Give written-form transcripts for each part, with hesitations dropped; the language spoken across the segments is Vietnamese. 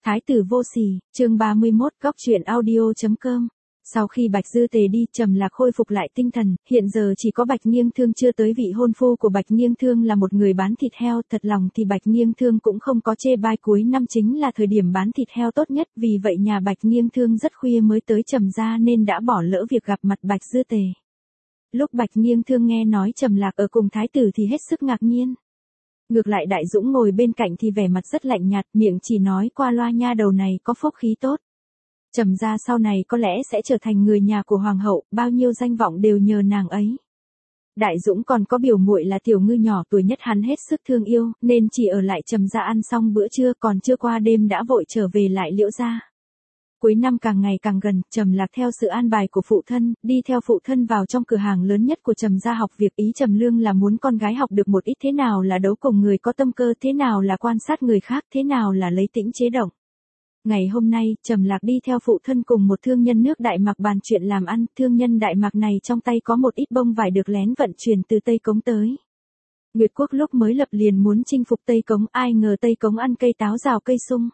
Thái tử vô sỉ, chương 31, góc truyện audio.com. Sau khi Bạch Dư Tề đi, Trầm Lạc khôi phục lại tinh thần, hiện giờ chỉ có Bạch Nghiêng Thương chưa tới, vị hôn phu của Bạch Nghiêng Thương là một người bán thịt heo, thật lòng thì Bạch Nghiêng Thương cũng không có chê bai, cuối năm chính là thời điểm bán thịt heo tốt nhất, vì vậy nhà Bạch Nghiêng Thương rất khuya mới tới Trầm gia nên đã bỏ lỡ việc gặp mặt Bạch Dư Tề. Lúc Bạch Nghiêng Thương nghe nói Trầm Lạc ở cùng thái tử thì hết sức ngạc nhiên. Ngược lại Đại Dũng ngồi bên cạnh thì vẻ mặt rất lạnh nhạt, miệng chỉ nói qua loa nha đầu này có phúc khí tốt. Trầm gia sau này có lẽ sẽ trở thành người nhà của hoàng hậu, bao nhiêu danh vọng đều nhờ nàng ấy. Đại Dũng còn có biểu muội là Tiểu Ngư nhỏ tuổi nhất, hắn hết sức thương yêu, nên chỉ ở lại Trầm gia ăn xong bữa trưa, còn chưa qua đêm đã vội trở về lại Liễu gia. Cuối năm càng ngày càng gần, Trầm Lạc theo sự an bài của phụ thân, đi theo phụ thân vào trong cửa hàng lớn nhất của Trầm gia học việc. Ý Trầm Lương là muốn con gái học được một ít, thế nào là đấu cùng người có tâm cơ, thế nào là quan sát người khác, thế nào là lấy tĩnh chế động. Ngày hôm nay, Trầm Lạc đi theo phụ thân cùng một thương nhân nước Đại Mạc bàn chuyện làm ăn. Thương nhân Đại Mạc này trong tay có một ít bông vải được lén vận chuyển từ Tây Cống tới. Nguyệt Quốc lúc mới lập liền muốn chinh phục Tây Cống, ai ngờ Tây Cống ăn cây táo rào cây sung.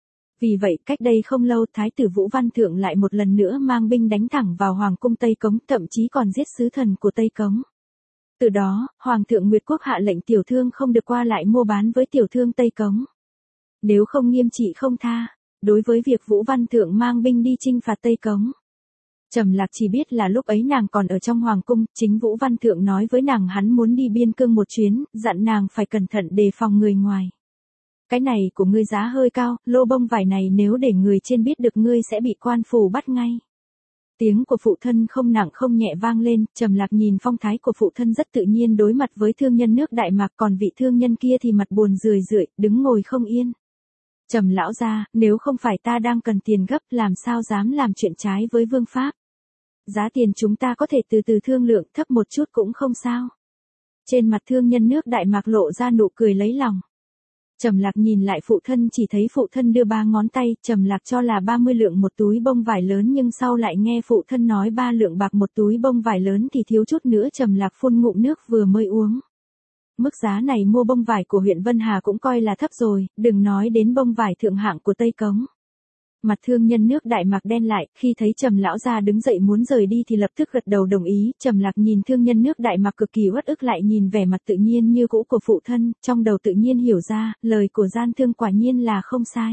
Vì vậy, cách đây không lâu, Thái tử Vũ Văn Thượng lại một lần nữa mang binh đánh thẳng vào Hoàng cung Tây Cống, thậm chí còn giết sứ thần của Tây Cống. Từ đó, Hoàng thượng Nguyệt Quốc hạ lệnh tiểu thương không được qua lại mua bán với tiểu thương Tây Cống. Nếu không nghiêm trị không tha. Đối với việc Vũ Văn Thượng mang binh đi chinh phạt Tây Cống, Trầm Lạc chỉ biết là lúc ấy nàng còn ở trong Hoàng cung, chính Vũ Văn Thượng nói với nàng hắn muốn đi biên cương một chuyến, dặn nàng phải cẩn thận đề phòng người ngoài. Cái này của ngươi giá hơi cao, lô bông vải này nếu để người trên biết được ngươi sẽ bị quan phủ bắt ngay. Tiếng của phụ thân không nặng không nhẹ vang lên, Trầm Lạc nhìn phong thái của phụ thân rất tự nhiên đối mặt với thương nhân nước Đại Mạc, còn vị thương nhân kia thì mặt buồn rười rượi, đứng ngồi không yên. Trầm lão gia, nếu không phải ta đang cần tiền gấp, làm sao dám làm chuyện trái với vương pháp. Giá tiền chúng ta có thể từ từ thương lượng, thấp một chút cũng không sao. Trên mặt thương nhân nước Đại Mạc lộ ra nụ cười lấy lòng. Trầm Lạc nhìn lại phụ thân, chỉ thấy phụ thân đưa 3 ngón tay, Trầm Lạc cho là 30 lượng một túi bông vải lớn, nhưng sau lại nghe phụ thân nói 3 lượng bạc một túi bông vải lớn thì thiếu chút nữa Trầm Lạc phun ngụm nước vừa mới uống. Mức giá này mua bông vải của huyện Vân Hà cũng coi là thấp rồi, đừng nói đến bông vải thượng hạng của Tây Cống. Mặt thương nhân nước Đại Mạc đen lại, khi thấy Trầm lão gia đứng dậy muốn rời đi thì lập tức gật đầu đồng ý. Trầm Lạc nhìn thương nhân nước Đại Mạc cực kỳ uất ức, lại nhìn vẻ mặt tự nhiên như cũ của phụ thân, trong đầu tự nhiên hiểu ra, lời của gian thương quả nhiên là không sai.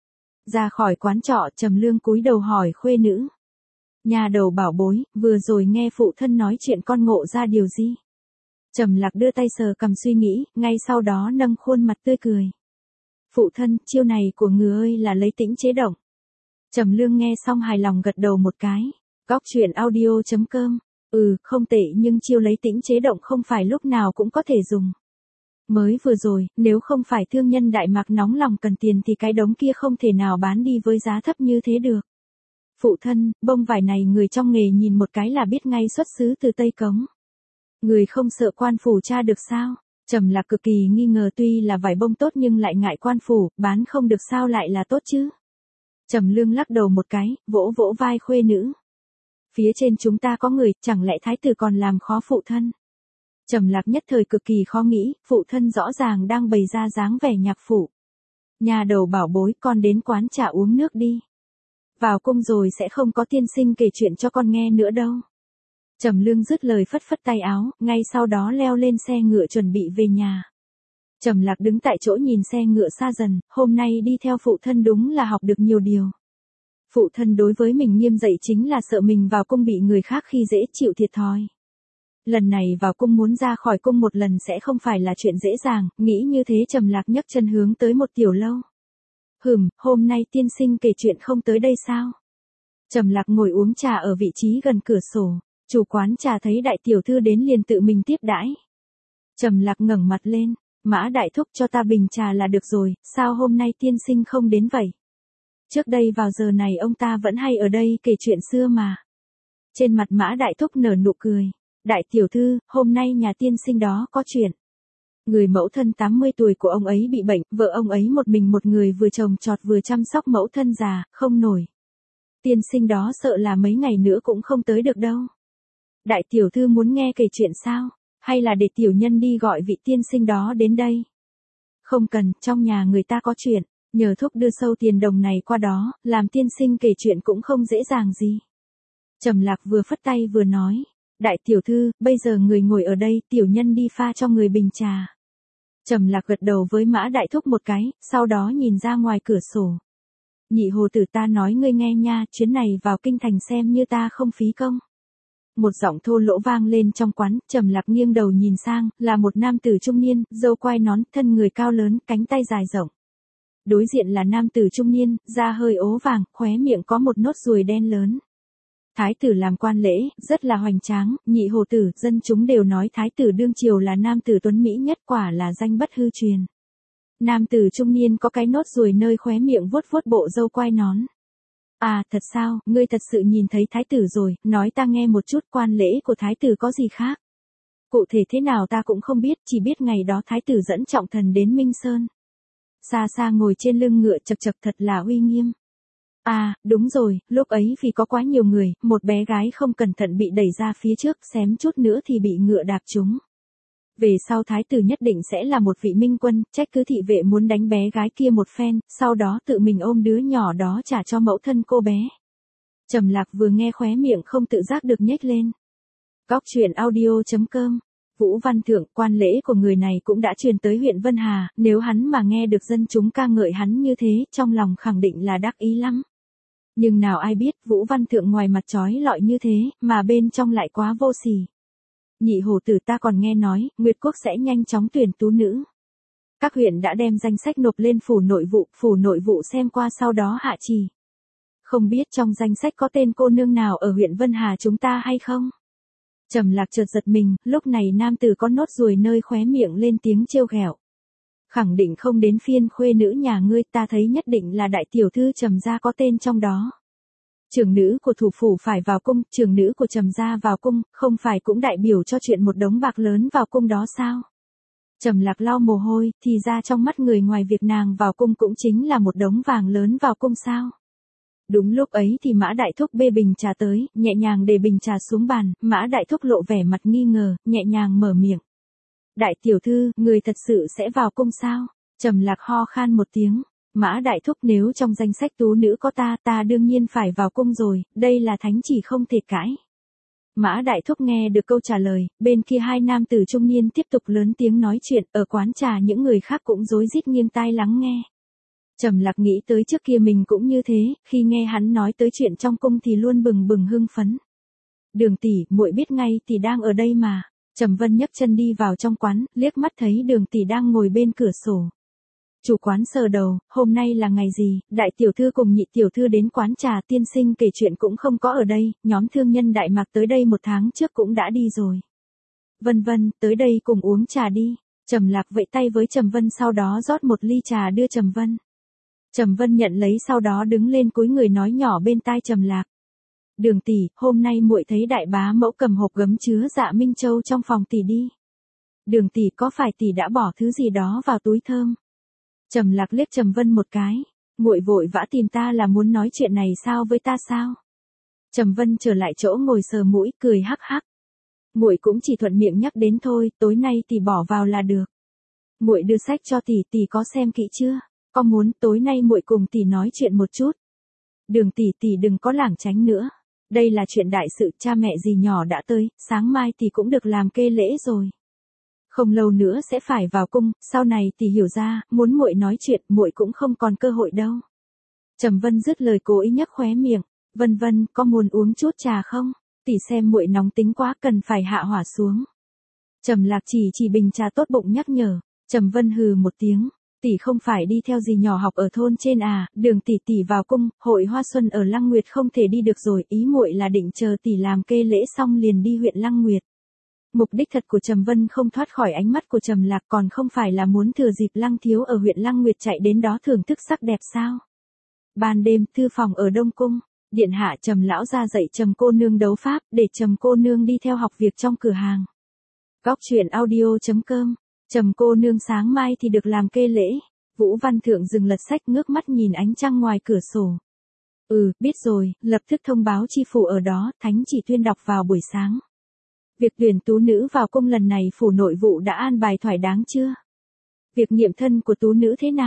Ra khỏi quán trọ, Trầm Lương cúi đầu hỏi khuê nữ: nhà đầu bảo bối, vừa rồi nghe phụ thân nói chuyện con ngộ ra điều gì? Trầm Lạc đưa tay sờ cằm suy nghĩ, ngay sau đó nâng khuôn mặt tươi cười. Phụ thân, chiêu này của người ơi là lấy tĩnh chế động. Trầm Lương nghe xong hài lòng gật đầu một cái. Góc truyện audio.com. Không tệ, nhưng chiêu lấy tĩnh chế động không phải lúc nào cũng có thể dùng. Mới vừa rồi, nếu không phải thương nhân Đại Mạc nóng lòng cần tiền thì cái đống kia không thể nào bán đi với giá thấp như thế được. Phụ thân, bông vải này người trong nghề nhìn một cái là biết ngay xuất xứ từ Tây Cống. Người không sợ quan phủ tra được sao? Trầm Lạc cực kỳ nghi ngờ, tuy là vải bông tốt nhưng lại ngại quan phủ, bán không được sao lại là tốt chứ? Trầm Lương lắc đầu một cái, vỗ vỗ vai khuê nữ. Phía trên chúng ta có người, chẳng lẽ thái tử còn làm khó phụ thân? Trầm Lạc nhất thời cực kỳ khó nghĩ, phụ thân rõ ràng đang bày ra dáng vẻ nhạc phụ. Nhà đầu bảo bối, con đến quán trà uống nước đi. Vào cung rồi sẽ không có tiên sinh kể chuyện cho con nghe nữa đâu. Trầm Lương dứt lời phất phất tay áo, ngay sau đó leo lên xe ngựa chuẩn bị về nhà. Trầm Lạc đứng tại chỗ nhìn xe ngựa xa dần, hôm nay đi theo phụ thân đúng là học được nhiều điều. Phụ thân đối với mình nghiêm dạy chính là sợ mình vào cung bị người khác khi dễ chịu thiệt thòi. Lần này vào cung muốn ra khỏi cung một lần sẽ không phải là chuyện dễ dàng, nghĩ như thế Trầm Lạc nhấc chân hướng tới một tiểu lâu. Hôm nay tiên sinh kể chuyện không tới đây sao? Trầm Lạc ngồi uống trà ở vị trí gần cửa sổ. Chủ quán trà thấy đại tiểu thư đến liền tự mình tiếp đãi. Trầm Lạc ngẩng mặt lên, Mã đại thúc cho ta bình trà là được rồi, sao hôm nay tiên sinh không đến vậy? Trước đây vào giờ này ông ta vẫn hay ở đây kể chuyện xưa mà. Trên mặt Mã đại thúc nở nụ cười. Đại tiểu thư, hôm nay nhà tiên sinh đó có chuyện. Người mẫu thân 80 tuổi của ông ấy bị bệnh, vợ ông ấy một mình một người vừa trồng trọt vừa chăm sóc mẫu thân già, không nổi. Tiên sinh đó sợ là mấy ngày nữa cũng không tới được đâu. Đại tiểu thư muốn nghe kể chuyện sao? Hay là để tiểu nhân đi gọi vị tiên sinh đó đến đây? Không cần, trong nhà người ta có chuyện. Nhờ thúc đưa sâu tiền đồng này qua đó, làm tiên sinh kể chuyện cũng không dễ dàng gì. Trầm Lạc vừa phất tay vừa nói, đại tiểu thư, bây giờ người ngồi ở đây, tiểu nhân đi pha cho người bình trà. Trầm Lạc gật đầu với Mã Đại Thúc một cái, sau đó nhìn ra ngoài cửa sổ. Nhị hồ tử, ta nói ngươi nghe nha, chuyến này vào kinh thành xem như ta không phí công. Một giọng thô lỗ vang lên trong quán, Trầm Lạc nghiêng đầu nhìn sang, là một nam tử trung niên, râu quai nón, thân người cao lớn, cánh tay dài rộng. Đối diện là nam tử trung niên, da hơi ố vàng, khóe miệng có một nốt ruồi đen lớn. Thái tử làm quan lễ, rất là hoành tráng, nhị hồ tử, dân chúng đều nói thái tử đương triều là nam tử tuấn mỹ nhất, quả là danh bất hư truyền. Nam tử trung niên có cái nốt ruồi nơi khóe miệng vuốt vuốt bộ râu quai nón. À, thật sao, ngươi thật sự nhìn thấy thái tử rồi, nói ta nghe một chút, quan lễ của thái tử có gì khác? Cụ thể thế nào ta cũng không biết, chỉ biết ngày đó thái tử dẫn trọng thần đến Minh Sơn. Xa xa ngồi trên lưng ngựa chậc chậc, thật là uy nghiêm. À, đúng rồi, lúc ấy vì có quá nhiều người, một bé gái không cẩn thận bị đẩy ra phía trước, xém chút nữa thì bị ngựa đạp trúng. Về sau thái tử nhất định sẽ là một vị minh quân, trách cứ thị vệ muốn đánh bé gái kia một phen, sau đó tự mình ôm đứa nhỏ đó trả cho mẫu thân cô bé. Trầm Lạc vừa nghe khóe miệng không tự giác được nhếch lên. Góc truyện audio.com. Vũ Văn Thượng, quan lễ của người này cũng đã truyền tới huyện Vân Hà, nếu hắn mà nghe được dân chúng ca ngợi hắn như thế, trong lòng khẳng định là đắc ý lắm. Nhưng nào ai biết, Vũ Văn Thượng ngoài mặt chói lọi như thế, mà bên trong lại quá vô sỉ. Nhị hồ tử, ta còn nghe nói, Nguyệt Quốc sẽ nhanh chóng tuyển tú nữ. Các huyện đã đem danh sách nộp lên phủ nội vụ xem qua sau đó hạ chỉ. Không biết trong danh sách có tên cô nương nào ở huyện Vân Hà chúng ta hay không? Trầm Lạc chợt giật mình, lúc này nam tử có nốt ruồi nơi khóe miệng lên tiếng trêu ghẹo. Khẳng định không đến phiên khuê nữ nhà ngươi, ta thấy nhất định là đại tiểu thư Trầm gia có tên trong đó. Trưởng nữ của thủ phủ phải vào cung, trưởng nữ của Trầm gia vào cung, không phải cũng đại biểu cho chuyện một đống bạc lớn vào cung đó sao? Trầm Lạc lau mồ hôi, thì ra trong mắt người ngoài việc nàng vào cung cũng chính là một đống vàng lớn vào cung sao? Đúng lúc ấy thì Mã Đại Thúc bê bình trà tới, nhẹ nhàng để bình trà xuống bàn, Mã Đại Thúc lộ vẻ mặt nghi ngờ, nhẹ nhàng mở miệng. Đại tiểu thư, người thật sự sẽ vào cung sao? Trầm Lạc ho khan một tiếng. Mã Đại Thúc, nếu trong danh sách tú nữ có ta đương nhiên phải vào cung rồi, đây là thánh chỉ không thể cãi. Mã Đại Thúc nghe được câu trả lời, bên kia hai nam tử trung niên tiếp tục lớn tiếng nói chuyện, ở quán trà những người khác cũng rối rít nghiêng tai lắng nghe. Trầm Lạc nghĩ tới trước kia mình cũng như thế, khi nghe hắn nói tới chuyện trong cung thì luôn bừng bừng hưng phấn. Đường tỷ, muội biết ngay tỷ đang ở đây mà. Trầm Vân nhấc chân đi vào trong quán, liếc mắt thấy Đường tỷ đang ngồi bên cửa sổ. Chủ quán sờ đầu, hôm nay là ngày gì, đại tiểu thư cùng nhị tiểu thư đến quán trà, tiên sinh kể chuyện cũng không có ở đây, nhóm thương nhân Đại Mạc tới đây 1 tháng trước cũng đã đi rồi. Vân Vân, tới đây cùng uống trà đi. Trầm Lạc vẫy tay với Trầm Vân, sau đó rót một ly trà đưa Trầm Vân. Trầm Vân nhận lấy, sau đó đứng lên cúi người nói nhỏ bên tai Trầm Lạc. Đường tỷ, hôm nay muội thấy đại bá mẫu cầm hộp gấm chứa Dạ Minh Châu trong phòng tỷ đi. Đường tỷ, có phải tỷ đã bỏ thứ gì đó vào túi thơm? Trầm Lạc liếc Trầm Vân một cái, muội vội vã tìm ta là muốn nói chuyện này sao với ta sao? Trầm Vân trở lại chỗ ngồi sờ mũi, cười hắc hắc. Muội cũng chỉ thuận miệng nhắc đến thôi, tối nay tỷ bỏ vào là được. Muội đưa sách cho tỷ có xem kỹ chưa? Có muốn tối nay muội cùng tỷ nói chuyện một chút? Đường tỷ đừng có lảng tránh nữa. Đây là chuyện đại sự, cha mẹ dì nhỏ đã tới, sáng mai tỷ cũng được làm kê lễ rồi. Không lâu nữa sẽ phải vào cung, sau này tỷ hiểu ra, muốn muội nói chuyện, muội cũng không còn cơ hội đâu. Trầm Vân dứt lời cố ý nhếch khóe miệng, Vân Vân, có muốn uống chút trà không? Tỷ xem muội nóng tính quá, cần phải hạ hỏa xuống. Trầm Lạc chỉ bình trà tốt bụng nhắc nhở. Trầm Vân hừ một tiếng, tỷ không phải đi theo dì nhỏ học ở thôn trên à? Đường tỷ vào cung, hội hoa xuân ở Lăng Nguyệt không thể đi được rồi, ý muội là định chờ tỷ làm kê lễ xong liền đi huyện Lăng Nguyệt. Mục đích thật của Trầm Vân không thoát khỏi ánh mắt của Trầm Lạc, còn không phải là muốn thừa dịp Lăng thiếu ở huyện Lăng Nguyệt chạy đến đó thưởng thức sắc đẹp sao? Ban đêm, thư phòng ở Đông Cung, điện hạ Trầm lão ra dạy Trầm cô nương đấu pháp, để Trầm cô nương đi theo học việc trong cửa hàng. Góc truyện audio.com. Trầm cô nương sáng mai thì được làm kê lễ. Vũ Văn Thượng dừng lật sách, ngước mắt nhìn ánh trăng ngoài cửa sổ. Biết rồi, lập tức thông báo chi phủ ở đó, thánh chỉ tuyên đọc vào buổi sáng. Việc tuyển tú nữ vào cung lần này phủ nội vụ đã an bài thỏa đáng chưa? Việc nghiệm thân của tú nữ thế nào?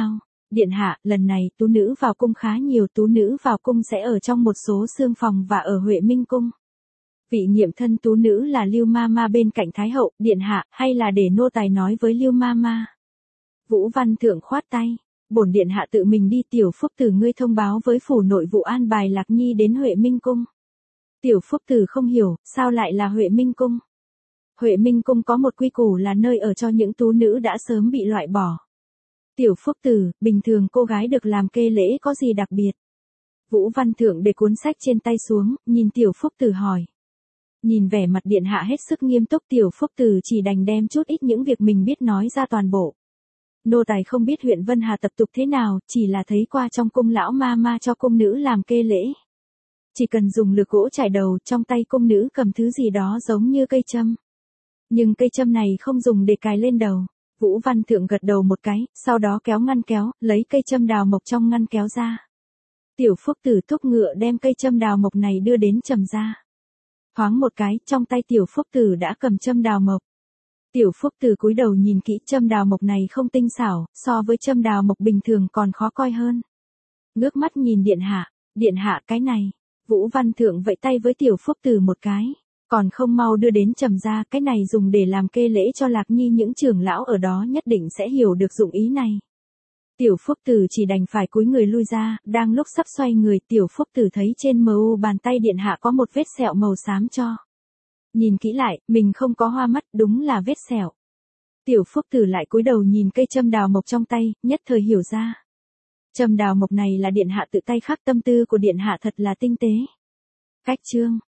Điện hạ, lần này tú nữ vào cung khá nhiều, tú nữ vào cung sẽ ở trong một số xương phòng và ở Huệ Minh cung. Vị nhiệm thân tú nữ là Lưu Mama bên cạnh Thái hậu, điện hạ, hay là để nô tài nói với Lưu Mama? Vũ Văn Thượng khoát tay, bổn điện hạ tự mình đi. Tiểu Phúc Tử, ngươi thông báo với phủ nội vụ an bài Lạc Nhi đến Huệ Minh cung. Tiểu Phúc Tử không hiểu, sao lại là Huệ Minh cung? Huệ Minh cung có một quy củ là nơi ở cho những tú nữ đã sớm bị loại bỏ. Tiểu Phúc Tử, bình thường cô gái được làm kê lễ có gì đặc biệt? Vũ Văn Thượng để cuốn sách trên tay xuống, nhìn Tiểu Phúc Tử hỏi. Nhìn vẻ mặt điện hạ hết sức nghiêm túc, Tiểu Phúc Tử chỉ đành đem chút ít những việc mình biết nói ra toàn bộ. Nô tài không biết huyện Vân Hà tập tục thế nào, chỉ là thấy qua trong cung lão ma cho cung nữ làm kê lễ. Chỉ cần dùng lược gỗ trải đầu, trong tay cung nữ cầm thứ gì đó giống như cây châm. Nhưng cây châm này không dùng để cài lên đầu. Vũ Văn Thượng gật đầu một cái, sau đó kéo ngăn kéo, lấy cây châm đào mộc trong ngăn kéo ra. Tiểu Phúc Tử thúc ngựa đem cây châm đào mộc này đưa đến Trầm gia. Thoáng một cái, trong tay Tiểu Phúc Tử đã cầm châm đào mộc. Tiểu Phúc Tử cúi đầu nhìn kỹ, châm đào mộc này không tinh xảo, so với châm đào mộc bình thường còn khó coi hơn. Ngước mắt nhìn điện hạ cái này. Vũ Văn Thượng vẫy tay với Tiểu Phúc Tử một cái. Còn không mau đưa đến Trầm gia, cái này dùng để làm kê lễ cho Lạc Nhi, những trưởng lão ở đó nhất định sẽ hiểu được dụng ý này. Tiểu Phúc Tử chỉ đành phải cúi người lui ra, đang lúc sắp xoay người, Tiểu Phúc Tử thấy trên mu bàn tay điện hạ có một vết sẹo màu xám cho. Nhìn kỹ lại, mình không có hoa mắt, đúng là vết sẹo. Tiểu Phúc Tử lại cúi đầu nhìn cây châm đào mộc trong tay, nhất thời hiểu ra. Châm đào mộc này là điện hạ tự tay khắc, tâm tư của điện hạ thật là tinh tế. Cách chương